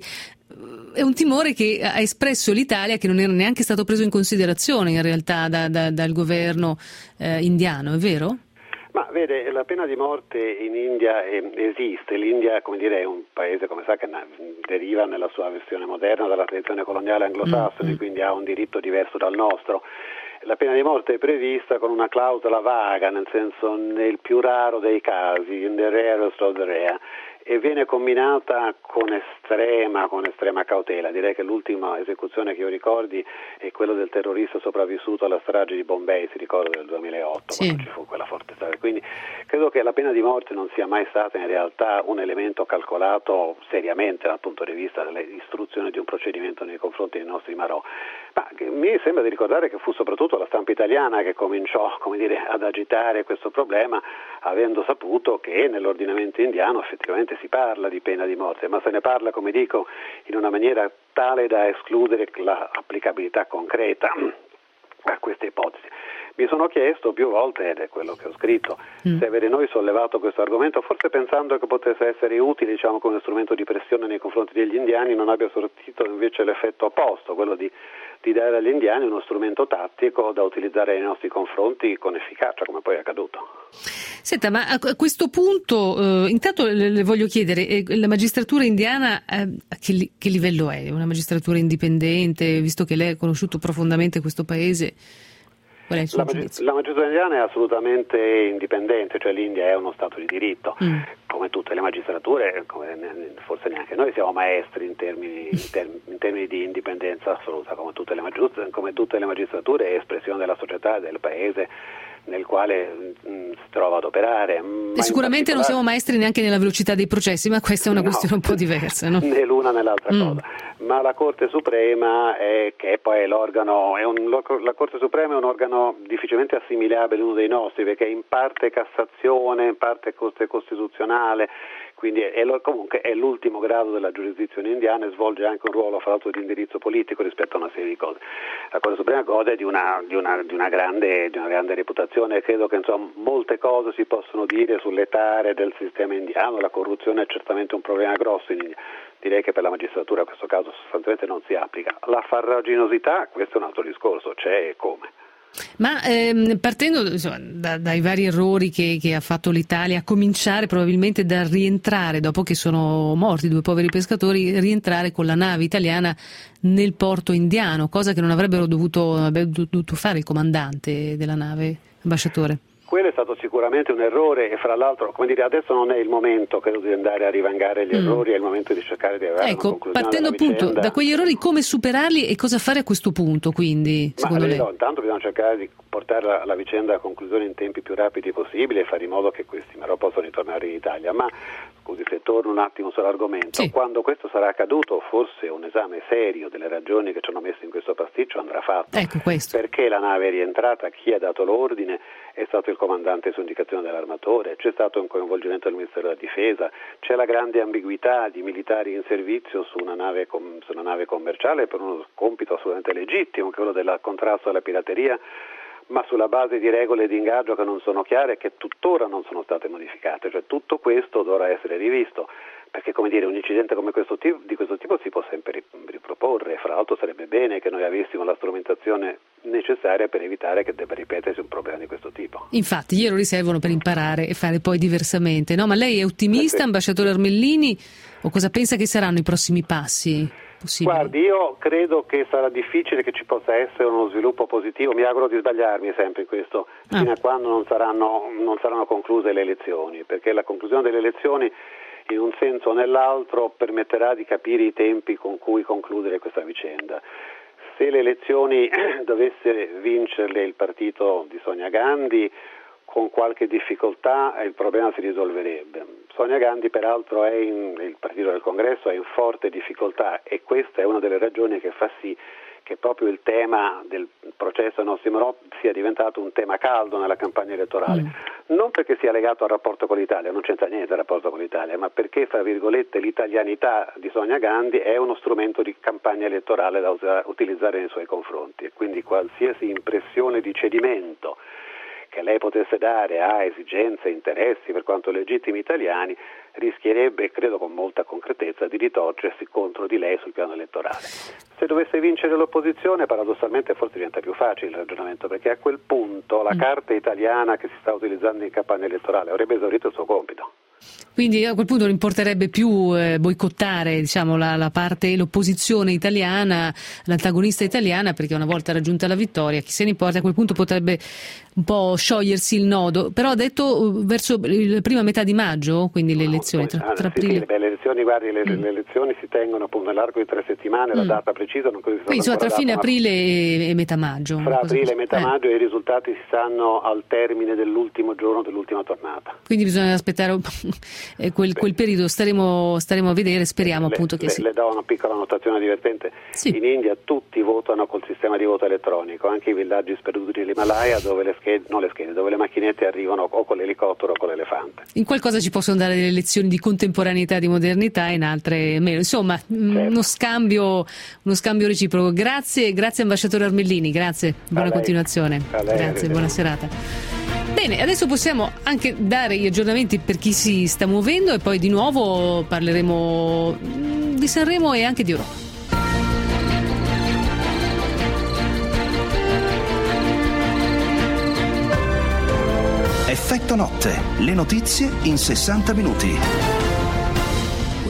è un timore che ha espresso l'Italia, che non era neanche stato preso in considerazione in realtà da, da, dal governo eh, indiano, è vero? Ma vede, la pena di morte in India esiste. L'India, come dire, è un paese, come sa, che deriva nella sua versione moderna dalla tradizione coloniale anglosassone, mm-hmm. quindi ha un diritto diverso dal nostro. La pena di morte è prevista con una clausola vaga, nel senso nel più raro dei casi, in the rarest of the rare, e viene combinata con estrema, con estrema cautela. Direi che l'ultima esecuzione che io ricordi è quella del terrorista sopravvissuto alla strage di Bombay, si ricorda, del duemilaotto, sì. quando ci fu quella forte strage. Quindi credo che la pena di morte non sia mai stata in realtà un elemento calcolato seriamente dal punto di vista dell'istruzione di un procedimento nei confronti dei nostri marò. Ma mi sembra di ricordare che fu soprattutto la stampa italiana che cominciò, come dire, ad agitare questo problema, avendo saputo che nell'ordinamento indiano effettivamente si parla di pena di morte, ma se ne parla, come dico, in una maniera tale da escludere l'applicabilità concreta a queste ipotesi. Mi sono chiesto più volte, ed è quello che ho scritto, mm. se avere noi sollevato questo argomento, forse pensando che potesse essere utile, diciamo, come strumento di pressione nei confronti degli indiani, non abbia sortito invece l'effetto opposto, quello di, di dare agli indiani uno strumento tattico da utilizzare nei nostri confronti con efficacia, come poi è accaduto. Senta, ma a questo punto, eh, intanto le, le voglio chiedere, eh, la magistratura indiana eh, a che, li, che livello è? Una magistratura indipendente, visto che lei ha conosciuto profondamente questo paese? Qual è il suo la, mag- la magistratura indiana è assolutamente indipendente, cioè l'India è uno Stato di diritto, mm. come tutte le magistrature, come forse neanche noi siamo maestri in termini, in termini, in termini di indipendenza assoluta, come tutte le magistrature, come tutte le magistrature è espressione della società e del paese nel quale mh, si trova ad operare. E sicuramente non siamo maestri neanche nella velocità dei processi, ma questa è una no, questione un po' diversa, no? Né l'una né l'altra mm. cosa. Ma la Corte Suprema, è, che poi è l'organo, è un, la Corte Suprema è un organo difficilmente assimilabile uno dei nostri, perché è in parte Cassazione, in parte Corte Costituzionale, quindi è, è, comunque è l'ultimo grado della giurisdizione indiana e svolge anche un ruolo fra l'altro di indirizzo politico rispetto a una serie di cose. La Corte Suprema gode di una, di una, di una, grande, di una grande reputazione e credo che insomma, molte cose si possono dire sulle tare del sistema indiano. La corruzione è certamente un problema grosso in India. Direi che per la magistratura in questo caso sostanzialmente non si applica. La farraginosità, questo è un altro discorso, c'è e come. Ma ehm, partendo insomma, da, dai vari errori che, che ha fatto l'Italia, a cominciare probabilmente dal rientrare, dopo che sono morti due poveri pescatori, rientrare con la nave italiana nel porto indiano, cosa che non avrebbero dovuto, avrebbe dovuto fare il comandante della nave, ambasciatore. Quello è stato sicuramente un errore e fra l'altro, come dire, adesso non è il momento credo di andare a rivangare gli mm. errori, è il momento di cercare di arrivare ecco, a una conclusione partendo appunto vicenda. Da quegli errori, come superarli e cosa fare a questo punto, quindi, secondo Ma, lei? No, intanto bisogna cercare di portare la, la vicenda a conclusione in tempi più rapidi possibili e fare in modo che questi però possano ritornare in Italia. Ma scusi se torno un attimo sull'argomento, sì. Quando questo sarà accaduto forse un esame serio delle ragioni che ci hanno messo in questo pasticcio andrà fatto. Ecco questo. Perché la nave è rientrata, chi ha dato l'ordine, è stato il comandante su indicazione dell'armatore, c'è stato un coinvolgimento del Ministero della Difesa, c'è la grande ambiguità di militari in servizio su una nave, com- su una nave commerciale per uno compito assolutamente legittimo, quello del contrasto alla pirateria, ma sulla base di regole di ingaggio che non sono chiare e che tuttora non sono state modificate, cioè tutto questo dovrà essere rivisto, perché come dire un incidente come questo tipo, di questo tipo si può sempre riproporre, fra l'altro sarebbe bene che noi avessimo la strumentazione necessaria per evitare che debba ripetersi un problema di questo tipo. Infatti gli errori servono per imparare e fare poi diversamente, no? Ma lei è ottimista, ambasciatore Armellini, o cosa pensa che saranno i prossimi passi possibili? Guardi, io credo che sarà difficile che ci possa essere uno sviluppo positivo, mi auguro di sbagliarmi sempre in questo, ah. fino a quando non saranno, non saranno concluse le elezioni, perché la conclusione delle elezioni in un senso o nell'altro permetterà di capire i tempi con cui concludere questa vicenda. Se le elezioni dovesse vincerle il partito di Sonia Gandhi, con qualche difficoltà il problema si risolverebbe. Sonia Gandhi peraltro è in, il partito del Congresso è in forte difficoltà e questa è una delle ragioni che fa sì che proprio il tema del processo Nostri Marò sia diventato un tema caldo nella campagna elettorale. Mm. Non perché sia legato al rapporto con l'Italia, non c'entra niente il rapporto con l'Italia, ma perché, fra virgolette, l'italianità di Sonia Gandhi è uno strumento di campagna elettorale da usare, utilizzare nei suoi confronti e quindi qualsiasi impressione di cedimento che lei potesse dare a esigenze e interessi per quanto legittimi italiani rischierebbe, credo con molta concretezza, di ritorcersi contro di lei sul piano elettorale. Se dovesse vincere l'opposizione, paradossalmente forse diventa più facile il ragionamento, perché a quel punto la carta italiana che si sta utilizzando in campagna elettorale avrebbe esaurito il suo compito. Quindi a quel punto non importerebbe più eh, boicottare diciamo, la, la parte, l'opposizione italiana, l'antagonista italiana, perché una volta raggiunta la vittoria, chi se ne importa, a quel punto potrebbe un po' sciogliersi il nodo. Però ha detto verso la prima metà di maggio, quindi le elezioni, tra, tra sì, aprile... Sì, beh, le elezioni, guardi, le, mm. le elezioni si tengono appunto nell'arco di tre settimane, mm. la data precisa non credo sia quindi insomma, tra data, fine ma... aprile e, e metà maggio. Fra aprile così. e metà eh. maggio i risultati si sanno al termine dell'ultimo giorno dell'ultima tornata. Quindi bisogna aspettare un eh, quel, quel periodo, staremo, staremo a vedere, speriamo le, appunto che le, sì. Le do una piccola notazione divertente, sì. In India tutti votano col sistema di voto elettronico, anche i villaggi sperduti dell'Himalaya dove le schede, non le schede, dove le macchinette arrivano o con l'elicottero o con l'elefante. In qualcosa ci possono dare delle lezioni di contemporaneità, di modernità, in altre meno. Insomma, certo. uno scambio, uno scambio reciproco. Grazie, grazie ambasciatore Armellini, grazie, buona continuazione. Grazie, buona serata. Bene, adesso possiamo anche dare gli aggiornamenti per chi si sta muovendo e poi di nuovo parleremo di Sanremo e anche di Europa. Effetto notte, le notizie in sessanta minuti.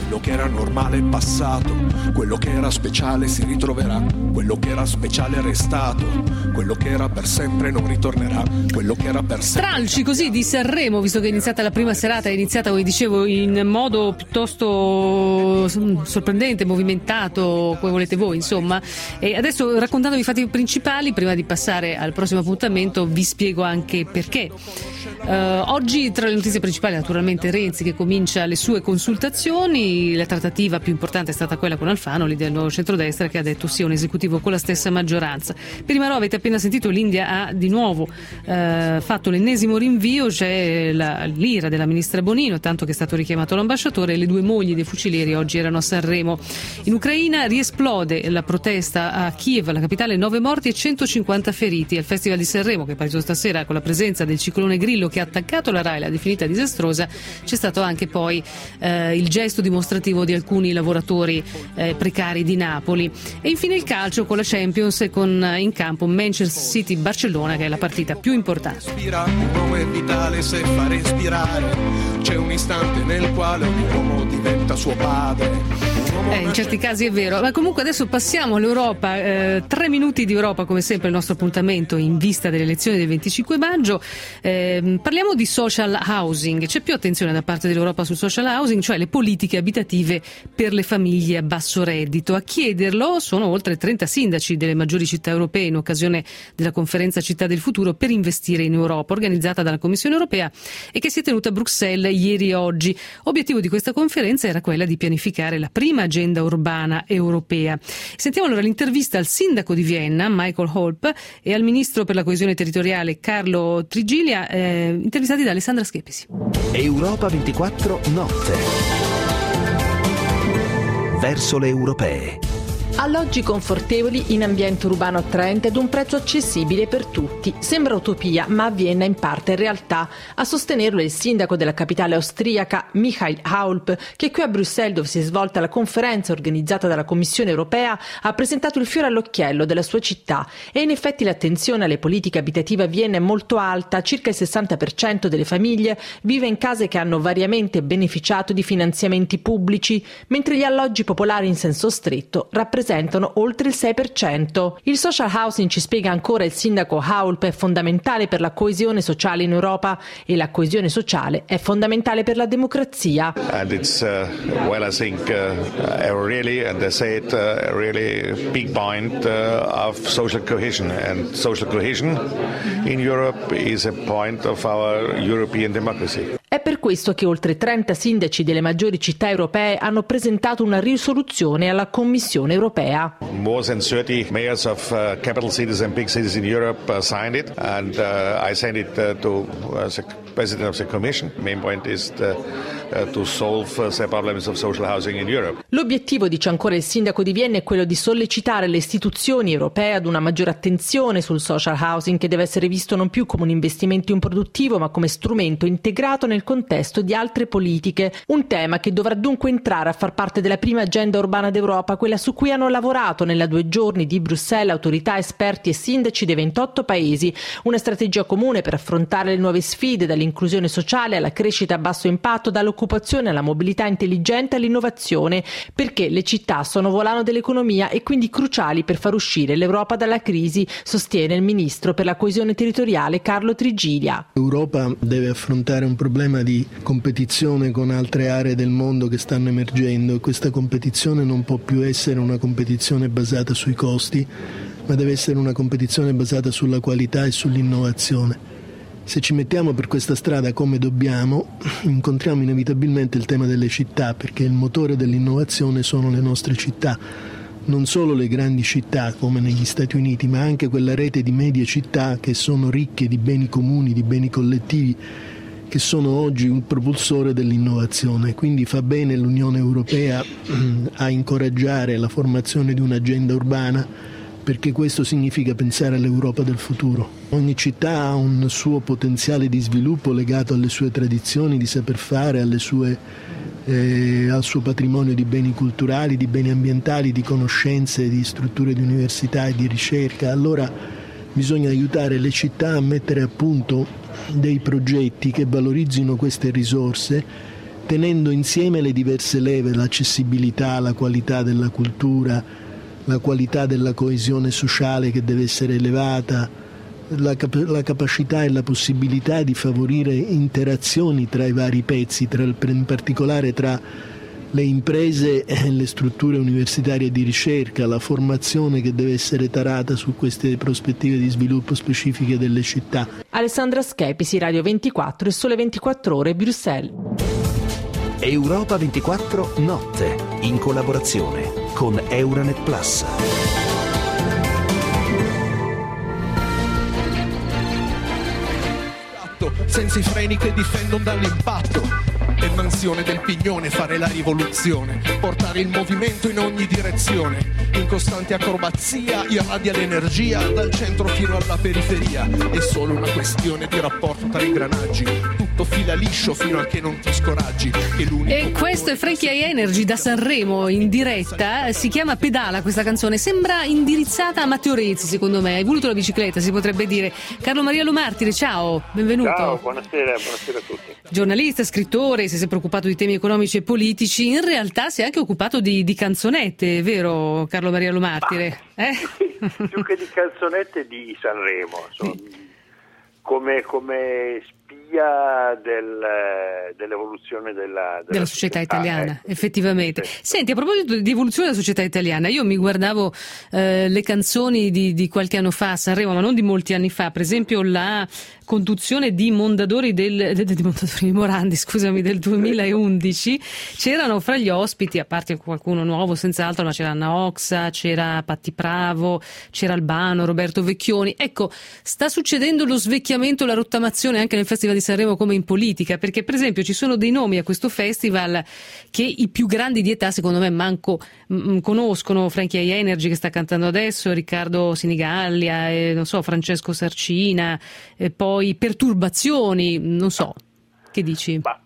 quello che era normale è passato, quello che era speciale si ritroverà, quello che era speciale è restato, quello che era per sempre non ritornerà, quello che era per sempre. Stralci così di Sanremo, visto che è iniziata la prima serata, è iniziata, come dicevo, in modo piuttosto sorprendente, movimentato, come volete voi, insomma. E adesso, raccontandovi i fatti principali, prima di passare al prossimo appuntamento, vi spiego anche perché. Uh, oggi tra le notizie principali naturalmente Renzi che comincia le sue consultazioni. La trattativa più importante è stata quella con Alfano, lì del nuovo centrodestra, che ha detto sì a un esecutivo con la stessa maggioranza. Prima avete appena sentito, l'India ha di nuovo uh, fatto l'ennesimo rinvio, c'è la, l'ira della ministra Bonino, tanto che è stato richiamato l'ambasciatore, e le due mogli dei fucilieri oggi erano a Sanremo. In Ucraina riesplode la protesta a Kiev, la capitale, nove morti e centocinquanta feriti. Al Festival di Sanremo, che è partito stasera con la presenza del ciclone Grillo che ha attaccato la RAI, l'ha definita disastrosa, c'è stato anche poi eh, il gesto dimostrativo di alcuni lavoratori eh, precari di Napoli. E infine il calcio con la Champions e con eh, in campo Manchester City-Barcellona, che è la partita più importante. Un uomo è vitale se fa respirare, c'è un istante nel quale ogni uomo diventa suo padre. Eh, in certi casi è vero, ma comunque adesso passiamo all'Europa. Eh, tre minuti di Europa, come sempre il nostro appuntamento in vista delle elezioni del venticinque maggio. Eh, parliamo di social housing. C'è più attenzione da parte dell'Europa sul social housing, cioè le politiche abitative per le famiglie a basso reddito. A chiederlo sono oltre trenta sindaci delle maggiori città europee in occasione della conferenza Città del Futuro per investire in Europa, organizzata dalla Commissione Europea e che si è tenuta a Bruxelles ieri e oggi. Obiettivo di questa conferenza era quella di pianificare la prima agenda urbana europea. Sentiamo allora l'intervista al sindaco di Vienna, Michael Holp, e al ministro per la coesione territoriale, Carlo Trigilia, eh, intervistati da Alessandra Schepisi. Europa ventiquattro notte. Verso le europee. Alloggi confortevoli in ambiente urbano attraente ad un prezzo accessibile per tutti. Sembra utopia, ma a Vienna in parte è realtà. A sostenerlo è il sindaco della capitale austriaca, Michael Holp, che qui a Bruxelles, dove si è svolta la conferenza organizzata dalla Commissione Europea, ha presentato il fiore all'occhiello della sua città. E in effetti l'attenzione alle politiche abitative a Vienna è molto alta. Circa il sessanta per cento delle famiglie vive in case che hanno variamente beneficiato di finanziamenti pubblici, mentre gli alloggi popolari in senso stretto rappresentano oltre il sei per cento. Il social housing, ci spiega ancora il sindaco Holp, è fondamentale per la coesione sociale in Europa e la coesione sociale è fondamentale per la democrazia. And it's uh, well I think uh, a really, and they say it, uh, a really big point uh, of social cohesion, and social cohesion in Europe is a point of our European democracy. È per questo che oltre trenta sindaci delle maggiori città europee hanno presentato una risoluzione alla Commissione Europea. More than thirty mayors of uh, capital cities and big cities in Europe uh, signed it, and uh, I sent it uh, to uh, the President of the Commission. The main point is the, uh, to solve uh, the problems of social housing in Europe. L'obiettivo, dice ancora il sindaco di Vienna, è quello di sollecitare le istituzioni europee ad una maggiore attenzione sul social housing, che deve essere visto non più come un investimento improduttivo, ma come strumento integrato nel contesto di altre politiche. Un tema che dovrà dunque entrare a far parte della prima agenda urbana d'Europa, quella su cui hanno lavorato nella due giorni di Bruxelles autorità, esperti e sindaci dei ventotto paesi. Una strategia comune per affrontare le nuove sfide, dall'inclusione sociale alla crescita a basso impatto, dall'occupazione alla mobilità intelligente all'innovazione, perché le città sono volano dell'economia e quindi cruciali per far uscire l'Europa dalla crisi, sostiene il ministro per la coesione territoriale Carlo Trigilia. L'Europa deve affrontare un problema di competizione con altre aree del mondo che stanno emergendo, e questa competizione non può più essere una competizione basata sui costi, ma deve essere una competizione basata sulla qualità e sull'innovazione. Se ci mettiamo per questa strada come dobbiamo, incontriamo inevitabilmente il tema delle città, perché il motore dell'innovazione sono le nostre città. Non solo le grandi città come negli Stati Uniti, ma anche quella rete di medie città che sono ricche di beni comuni, di beni collettivi, che sono oggi un propulsore dell'innovazione. Quindi fa bene l'Unione Europea a incoraggiare la formazione di un'agenda urbana, perché questo significa pensare all'Europa del futuro. Ogni città ha un suo potenziale di sviluppo legato alle sue tradizioni di saper fare, alle sue, eh, al suo patrimonio di beni culturali, di beni ambientali, di conoscenze, di strutture di università e di ricerca. Allora bisogna aiutare le città a mettere a punto dei progetti che valorizzino queste risorse tenendo insieme le diverse leve, l'accessibilità, la qualità della cultura, la qualità della coesione sociale che deve essere elevata, la, cap- la capacità e la possibilità di favorire interazioni tra i vari pezzi, tra il, in particolare tra le imprese e le strutture universitarie di ricerca, la formazione che deve essere tarata su queste prospettive di sviluppo specifiche delle città. Alessandra Schepisi, Radio ventiquattro e Sole ventiquattro Ore, Bruxelles. Europa ventiquattro Notte, in collaborazione con Euranet Plus. Senza i freni che difendono dall'impatto. È mansione del pignone fare la rivoluzione, portare il movimento in ogni direzione, in costante acrobazia irradia l'energia dal centro fino alla periferia. È solo una questione di rapporto tra ingranaggi, tutto fila liscio fino a che non ti scoraggi. E questo è Frankie High Energy da Sanremo in diretta, si chiama Pedala questa canzone, sembra indirizzata a Matteo Rezzi secondo me, hai voluto la bicicletta si potrebbe dire. Carlo Maria Lo Martire, ciao, benvenuto. Ciao, buonasera, buonasera a tutti. Giornalista, scrittore, si è sempre occupato di temi economici e politici, in realtà si è anche occupato di, di canzonette, vero Carlo Maria Lo Martire? Eh? Più che di canzonette di Sanremo, insomma, sì. come, come spia del, dell'evoluzione della, della, della società società, italiana, ecco. effettivamente. Senti, a proposito di evoluzione della società italiana, io mi guardavo eh, le canzoni di, di qualche anno fa a Sanremo, ma non di molti anni fa, per esempio la conduzione di Mondadori del di, di Mondadori Morandi, scusami, del duemilaundici, c'erano fra gli ospiti, a parte qualcuno nuovo senz'altro, ma c'era Anna Oxa, c'era Patti Pravo, c'era Albano, Roberto Vecchioni. Ecco, sta succedendo lo svecchiamento, la rottamazione anche nel Festival di Sanremo come in politica, perché per esempio ci sono dei nomi a questo festival che i più grandi di età secondo me manco mh, conoscono, Frankie High Energy che sta cantando adesso, Riccardo Sinigallia, e, non so, Francesco Sarcina, e poi Perturbazioni, non so, che dici? Ma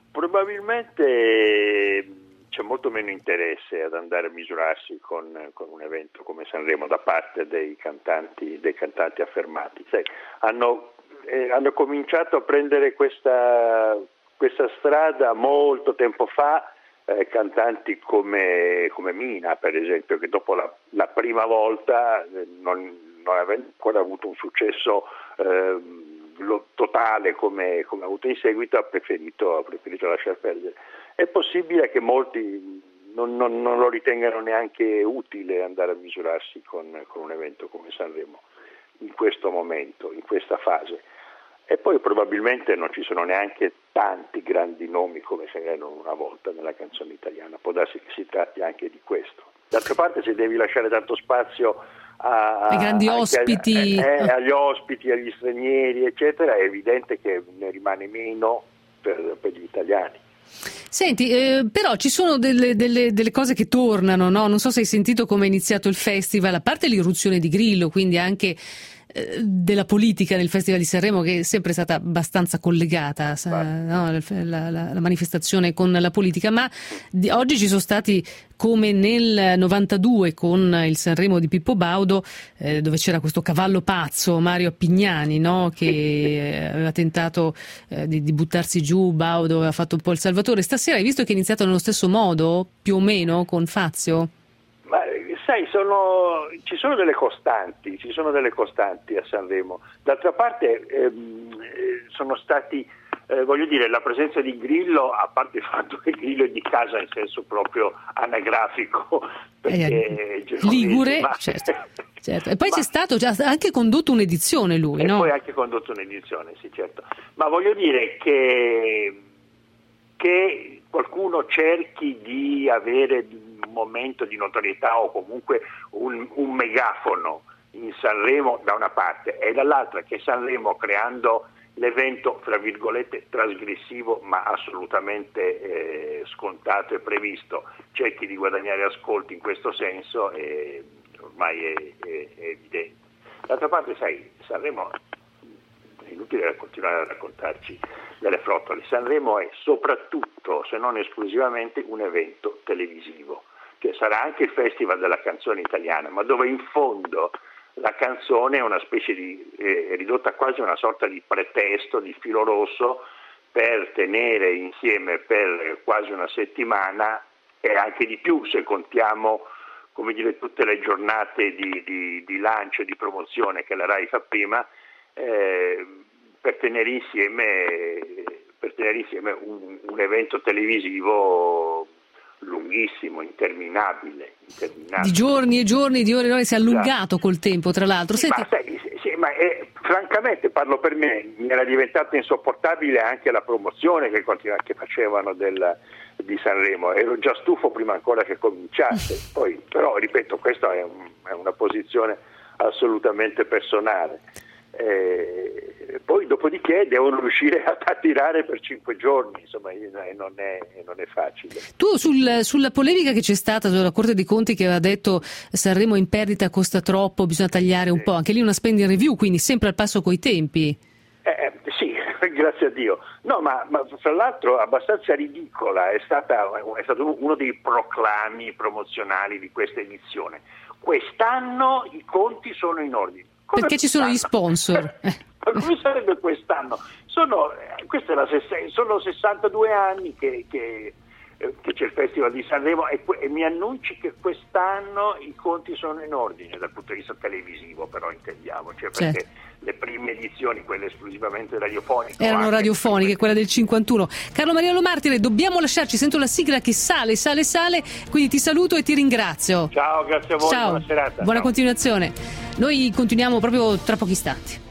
probabilmente c'è molto meno interesse ad andare a misurarsi con, con un evento come Sanremo da parte dei cantanti, dei cantanti affermati. Sai, hanno, eh, hanno cominciato a prendere questa, questa strada molto tempo fa, eh, cantanti come, come Mina, per esempio, che dopo la, la prima volta, eh, non, non avendo ancora avuto un successo eh, lo totale come, come ha avuto in seguito, ha preferito, ha preferito lasciar perdere. È possibile che molti non, non, non lo ritengano neanche utile andare a misurarsi con, con un evento come Sanremo in questo momento, in questa fase. E poi probabilmente non ci sono neanche tanti grandi nomi come se erano una volta nella canzone italiana, può darsi che si tratti anche di questo. D'altra parte, se devi lasciare tanto spazio a, ai grandi ospiti, agli, eh, agli ospiti, agli stranieri, eccetera, è evidente che ne rimane meno per, per gli italiani. Senti, eh, però ci sono delle, delle, delle cose che tornano, no? Non so se hai sentito come è iniziato il festival, a parte l'irruzione di Grillo, quindi anche eh, della politica nel Festival di Sanremo, che è sempre stata abbastanza collegata, no? la, la, la manifestazione con la politica, ma di, oggi ci sono stati, come nel novantadue con il Sanremo di Pippo Baudo, eh, dove c'era questo cavallo pazzo, Mario Appignani, no? Che aveva tentato eh, di, di buttarsi giù, Baudo aveva fatto un po' il salvatore. Stasera hai visto che è iniziato nello stesso modo, più o meno, con Fazio? Ma sai, sono, ci sono delle costanti, ci sono delle costanti a Sanremo. D'altra parte ehm, sono stati, eh, voglio dire, la presenza di Grillo, a parte il fatto che Grillo è di casa in senso proprio anagrafico, perché eh, Ligure, ma... certo, certo. E poi ma... c'è stato, ha anche condotto un'edizione lui, e no? E poi ha anche condotto un'edizione, sì, certo. Ma voglio dire che, che qualcuno cerchi di avere un momento di notorietà o comunque un, un megafono in Sanremo da una parte, e dall'altra che Sanremo, creando l'evento fra virgolette trasgressivo ma assolutamente eh, scontato e previsto, cerchi di guadagnare ascolti in questo senso, e ormai è, è, è evidente. D'altra parte, sai, Sanremo è inutile continuare a raccontarci delle frottole. Sanremo è soprattutto, se non esclusivamente, un evento televisivo, che sarà anche il festival della canzone italiana, ma dove in fondo la canzone è una specie di, è ridotta quasi a una sorta di pretesto, di filo rosso per tenere insieme per quasi una settimana, e anche di più se contiamo, come dire, tutte le giornate di, di, di lancio e di promozione che la Rai fa prima, eh, per tenere insieme, per tenere insieme un, un evento televisivo lunghissimo, interminabile, interminabile. Di giorni e giorni, di ore e ore, si è allungato col tempo, tra l'altro. Sì, ma, sai, sì, ma è, francamente parlo per me, mi era diventata insopportabile anche la promozione che, continua, che facevano del, di Sanremo. Ero già stufo prima ancora che cominciasse. Poi, però, ripeto, questa è, un, è una posizione assolutamente personale. Eh, poi dopodiché devono riuscire a, a tirare per cinque giorni, insomma, e non è, non è facile. Tu sul, sulla polemica che c'è stata sulla Corte dei Conti che aveva detto Sanremo in perdita, costa troppo, bisogna tagliare un sì. po', anche lì una spending review, quindi sempre al passo coi tempi. Eh, sì, grazie a Dio. No, ma, ma fra l'altro abbastanza ridicola è, stata, è stato uno dei proclami promozionali di questa edizione. Quest'anno i conti sono in ordine. Come perché ci sono gli sponsor? Ma come sarebbe quest'anno? Sono, questa è la, sono sessantadue anni che, che, che c'è il Festival di Sanremo e, e mi annunci che quest'anno i conti sono in ordine dal punto di vista televisivo, però intendiamo, cioè perché certo. le prime edizioni, quelle esclusivamente radiofoniche, erano radiofoniche, quella del cinquantuno. Carlo Maria Lo Martire, dobbiamo lasciarci, sento la sigla che sale, sale, sale, quindi ti saluto e ti ringrazio. Ciao, grazie a voi, Ciao. buona serata. Buona Ciao. continuazione. Noi continuiamo proprio tra pochi istanti.